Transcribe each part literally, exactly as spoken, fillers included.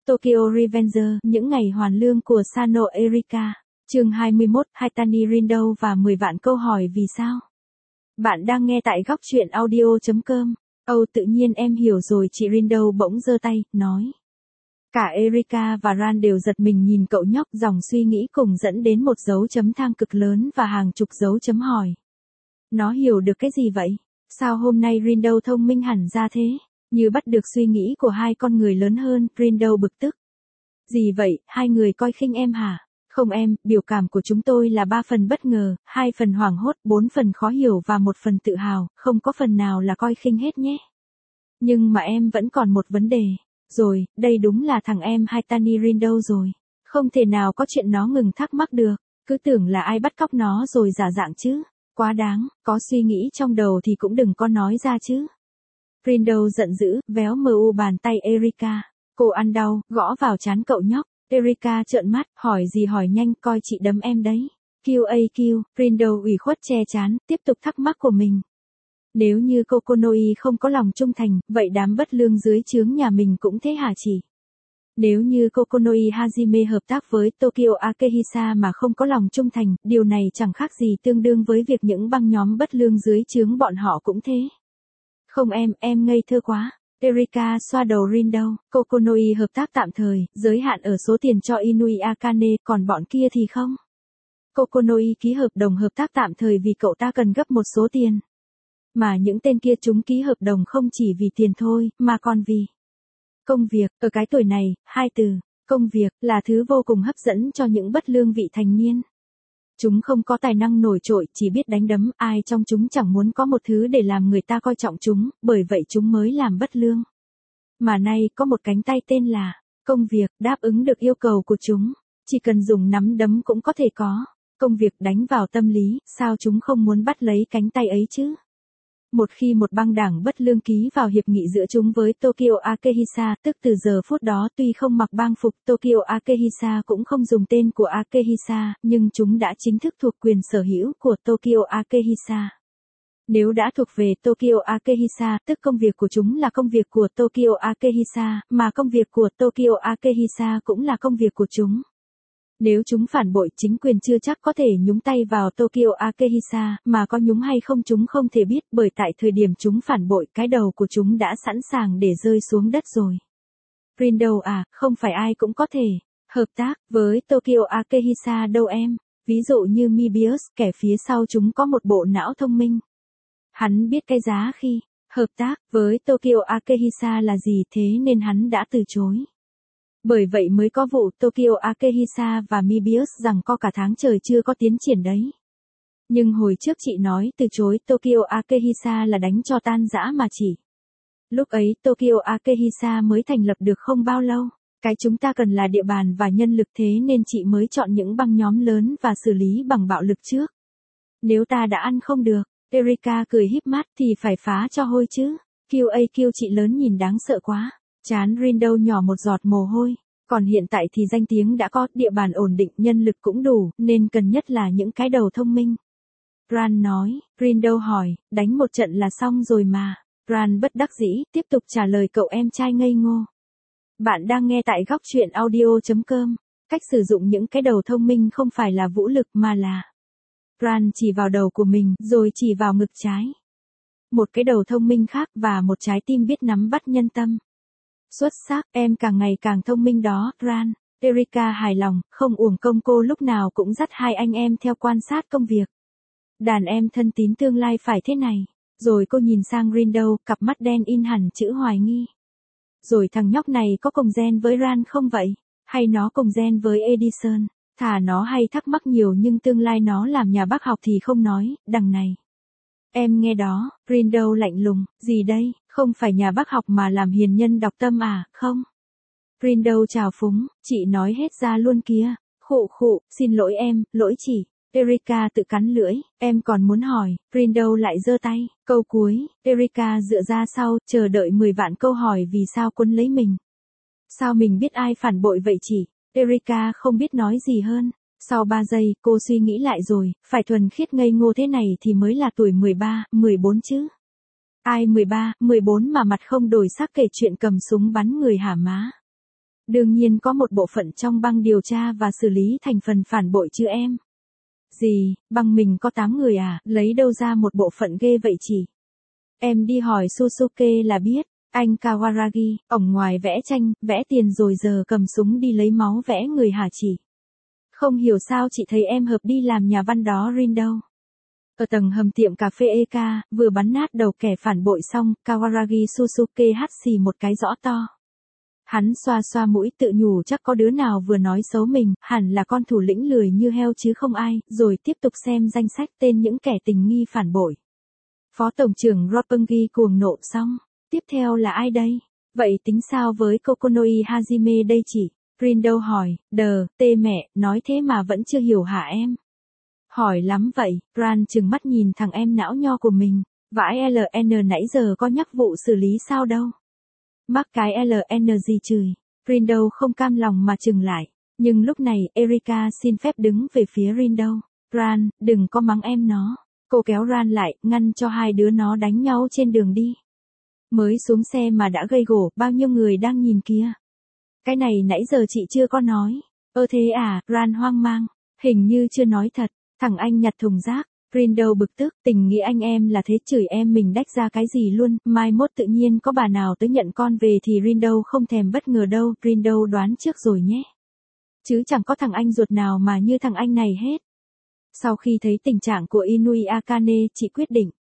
Tokyo Revenger, những ngày hoàn lương của Sano Erika. Chương hai mươi mốt, Haitani Rindo và mười vạn câu hỏi vì sao. Bạn đang nghe tại góc truyện audio chấm com. Âu tự nhiên em hiểu rồi, chị Rindo bỗng giơ tay, nói. Cả Erika và Ran đều giật mình nhìn cậu nhóc, dòng suy nghĩ cùng dẫn đến một dấu chấm than cực lớn và hàng chục dấu chấm hỏi. Nó hiểu được cái gì vậy? Sao hôm nay Rindo thông minh hẳn ra thế? Như bắt được suy nghĩ của hai con người lớn hơn, Rindo bực tức. Gì vậy, hai người coi khinh em hả? Không em, biểu cảm của chúng tôi là ba phần bất ngờ, hai phần hoảng hốt, bốn phần khó hiểu và một phần tự hào, không có phần nào là coi khinh hết nhé. Nhưng mà em vẫn còn một vấn đề. Rồi, đây đúng là thằng em Haitani Rindo rồi. Không thể nào có chuyện nó ngừng thắc mắc được, cứ tưởng là ai bắt cóc nó rồi giả dạng chứ. Quá đáng, có suy nghĩ trong đầu thì cũng đừng có nói ra chứ. Rindo giận dữ, véo mờ u bàn tay Erika. Cô ăn đau, gõ vào trán cậu nhóc. Erika trợn mắt, hỏi gì hỏi nhanh, coi chị đấm em đấy. Q A Q, Rindo ủy khuất che trán, tiếp tục thắc mắc của mình. Nếu như Kokonoi không có lòng trung thành, vậy đám bất lương dưới trướng nhà mình cũng thế hả chị? Nếu như Kokonoi Hajime hợp tác với Tokyo Akehisa mà không có lòng trung thành, điều này chẳng khác gì tương đương với việc những băng nhóm bất lương dưới trướng bọn họ cũng thế. Không em, em ngây thơ quá. Erika xoa đầu Rindo. Kokonoi hợp tác tạm thời, giới hạn ở số tiền cho Inui Akane, còn bọn kia thì không. Kokonoi ký hợp đồng hợp tác tạm thời vì cậu ta cần gấp một số tiền. Mà những tên kia chúng ký hợp đồng không chỉ vì tiền thôi, mà còn vì công việc. Ở cái tuổi này, hai từ, công việc, là thứ vô cùng hấp dẫn cho những bất lương vị thành niên. Chúng không có tài năng nổi trội, chỉ biết đánh đấm, ai trong chúng chẳng muốn có một thứ để làm người ta coi trọng chúng, bởi vậy chúng mới làm bất lương. Mà nay có một cánh tay tên là công việc, đáp ứng được yêu cầu của chúng, chỉ cần dùng nắm đấm cũng có thể có. Công việc đánh vào tâm lý, sao chúng không muốn bắt lấy cánh tay ấy chứ? Một khi một băng đảng bất lương ký vào hiệp nghị giữa chúng với Tokyo Akehisa, tức từ giờ phút đó tuy không mặc bang phục Tokyo Akehisa cũng không dùng tên của Akehisa, nhưng chúng đã chính thức thuộc quyền sở hữu của Tokyo Akehisa. Nếu đã thuộc về Tokyo Akehisa, tức công việc của chúng là công việc của Tokyo Akehisa, mà công việc của Tokyo Akehisa cũng là công việc của chúng. Nếu chúng phản bội, chính quyền chưa chắc có thể nhúng tay vào Tokyo Akehisa, mà có nhúng hay không chúng không thể biết, bởi tại thời điểm chúng phản bội, cái đầu của chúng đã sẵn sàng để rơi xuống đất rồi. Rindo à, không phải ai cũng có thể hợp tác với Tokyo Akehisa đâu em. Ví dụ như Mebius, kẻ phía sau chúng có một bộ não thông minh. Hắn biết cái giá khi hợp tác với Tokyo Akehisa là gì, thế nên hắn đã từ chối. Bởi vậy mới có vụ Tokyo Akehisa và Mebius rằng co cả tháng trời chưa có tiến triển đấy. Nhưng hồi trước chị nói từ chối Tokyo Akehisa là đánh cho tan rã mà chị. Lúc ấy Tokyo Akehisa mới thành lập được không bao lâu. Cái chúng ta cần là địa bàn và nhân lực, thế nên chị mới chọn những băng nhóm lớn và xử lý bằng bạo lực trước. Nếu ta đã ăn không được, Erika cười híp mắt, thì phải phá cho hôi chứ. Q A Q chị lớn nhìn đáng sợ quá. Chán Rindo nhỏ một giọt mồ hôi. Còn hiện tại thì danh tiếng đã có, địa bàn ổn định, nhân lực cũng đủ, nên cần nhất là những cái đầu thông minh. Ran nói. Rindo hỏi, đánh một trận là xong rồi mà. Ran bất đắc dĩ, tiếp tục trả lời cậu em trai ngây ngô. Bạn đang nghe tại góc truyện audio chấm com. Cách sử dụng những cái đầu thông minh không phải là vũ lực mà là. Ran chỉ vào đầu của mình, rồi chỉ vào ngực trái. Một cái đầu thông minh khác và một trái tim biết nắm bắt nhân tâm. Xuất sắc, em càng ngày càng thông minh đó, Ran. Erika hài lòng, không uổng công cô lúc nào cũng dắt hai anh em theo quan sát công việc. Đàn em thân tín tương lai phải thế này. Rồi cô nhìn sang Rindo, cặp mắt đen in hẳn chữ hoài nghi. Rồi thằng nhóc này có cùng gen với Ran không vậy? Hay nó cùng gen với Edison? Thà nó hay thắc mắc nhiều nhưng tương lai nó làm nhà bác học thì không nói, đằng này. Em nghe đó, Rindo lạnh lùng, gì đây, không phải nhà bác học mà làm hiền nhân đọc tâm à, không? Rindo chào phúng, chị nói hết ra luôn kìa, khụ khụ, xin lỗi em, lỗi chị. Erika tự cắn lưỡi, em còn muốn hỏi, Rindo lại giơ tay, câu cuối, Erika dựa ra sau, chờ đợi mười vạn câu hỏi vì sao quấn lấy mình. Sao mình biết ai phản bội vậy chị? Erika không biết nói gì hơn. Sau ba giây, cô suy nghĩ lại rồi, phải thuần khiết ngây ngô thế này thì mới là tuổi mười ba, mười bốn chứ. Ai mười ba, mười bốn mà mặt không đổi sắc kể chuyện cầm súng bắn người hả má? Đương nhiên có một bộ phận trong băng điều tra và xử lý thành phần phản bội chứ em. Gì, băng mình có tám người à, lấy đâu ra một bộ phận ghê vậy chị? Em đi hỏi Susuke là biết, anh Kawaragi, ổng ngoài vẽ tranh, vẽ tiền rồi giờ cầm súng đi lấy máu vẽ người hả chị? Không hiểu sao chị thấy em hợp đi làm nhà văn đó Rin đâu. Ở tầng hầm tiệm cà phê e ca, vừa bắn nát đầu kẻ phản bội xong, Kawaragi Susuke hắt xì một cái rõ to. Hắn xoa xoa mũi tự nhủ chắc có đứa nào vừa nói xấu mình, hẳn là con thủ lĩnh lười như heo chứ không ai, rồi tiếp tục xem danh sách tên những kẻ tình nghi phản bội. Phó Tổng trưởng Roppongi cuồng nộ xong, tiếp theo là ai đây? Vậy tính sao với Kokonoi Hajime đây chị? Rindo hỏi, đờ, tê mẹ, nói thế mà vẫn chưa hiểu hả em? Hỏi lắm vậy, Ran trừng mắt nhìn thằng em não nho của mình, vãi lờ en nãy giờ có nhắc vụ xử lý sao đâu. Mắc cái lờ en gì chửi, Rindo không cam lòng mà trừng lại, nhưng lúc này Erika xin phép đứng về phía Rindo. Ran, đừng có mắng em nó. Cô kéo Ran lại, ngăn cho hai đứa nó đánh nhau trên đường đi. Mới xuống xe mà đã gây gổ, bao nhiêu người đang nhìn kia. Cái này nãy giờ chị chưa có nói. Ơ thế à, Ran hoang mang. Hình như chưa nói thật, thằng anh nhặt thùng rác. Rindo bực tức, tình nghĩ anh em là thế chửi em mình đách ra cái gì luôn, mai mốt tự nhiên có bà nào tới nhận con về thì Rindo không thèm bất ngờ đâu, Rindo đoán trước rồi nhé. Chứ chẳng có thằng anh ruột nào mà như thằng anh này hết. Sau khi thấy tình trạng của Inui Akane, chị quyết định.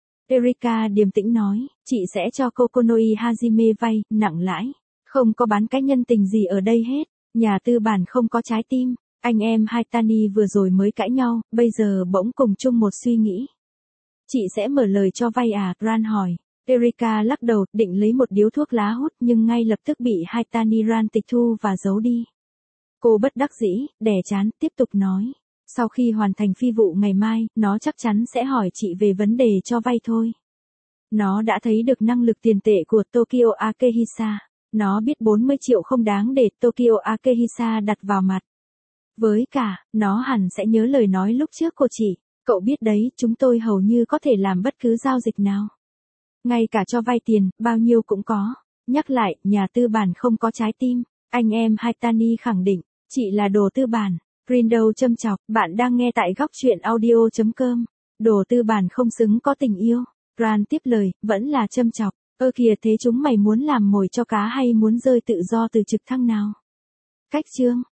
Erika điềm tĩnh nói, chị sẽ cho Kokonoi Hajime vay, nặng lãi. Không có bán cái nhân tình gì ở đây hết, nhà tư bản không có trái tim. Anh em Haitani vừa rồi mới cãi nhau, bây giờ bỗng cùng chung một suy nghĩ. Chị sẽ mở lời cho vay à? Ran hỏi. Erika lắc đầu, định lấy một điếu thuốc lá hút nhưng ngay lập tức bị Haitani Ran tịch thu và giấu đi. Cô bất đắc dĩ, đè chán, tiếp tục nói. Sau khi hoàn thành phi vụ ngày mai, nó chắc chắn sẽ hỏi chị về vấn đề cho vay thôi. Nó đã thấy được năng lực tiền tệ của Tokyo Akehisa. Nó biết bốn mươi triệu không đáng để Tokyo Akehisa đặt vào mặt. Với cả, nó hẳn sẽ nhớ lời nói lúc trước của chị. Cậu biết đấy, chúng tôi hầu như có thể làm bất cứ giao dịch nào. Ngay cả cho vay tiền, bao nhiêu cũng có. Nhắc lại, nhà tư bản không có trái tim. Anh em Haitani khẳng định, chị là đồ tư bản. Rindo châm chọc, bạn đang nghe tại góc truyện audio chấm com. Đồ tư bản không xứng có tình yêu. Ran tiếp lời, vẫn là châm chọc. Ơ kìa thế chúng mày muốn làm mồi cho cá hay muốn rơi tự do từ trực thăng nào? Cách chương.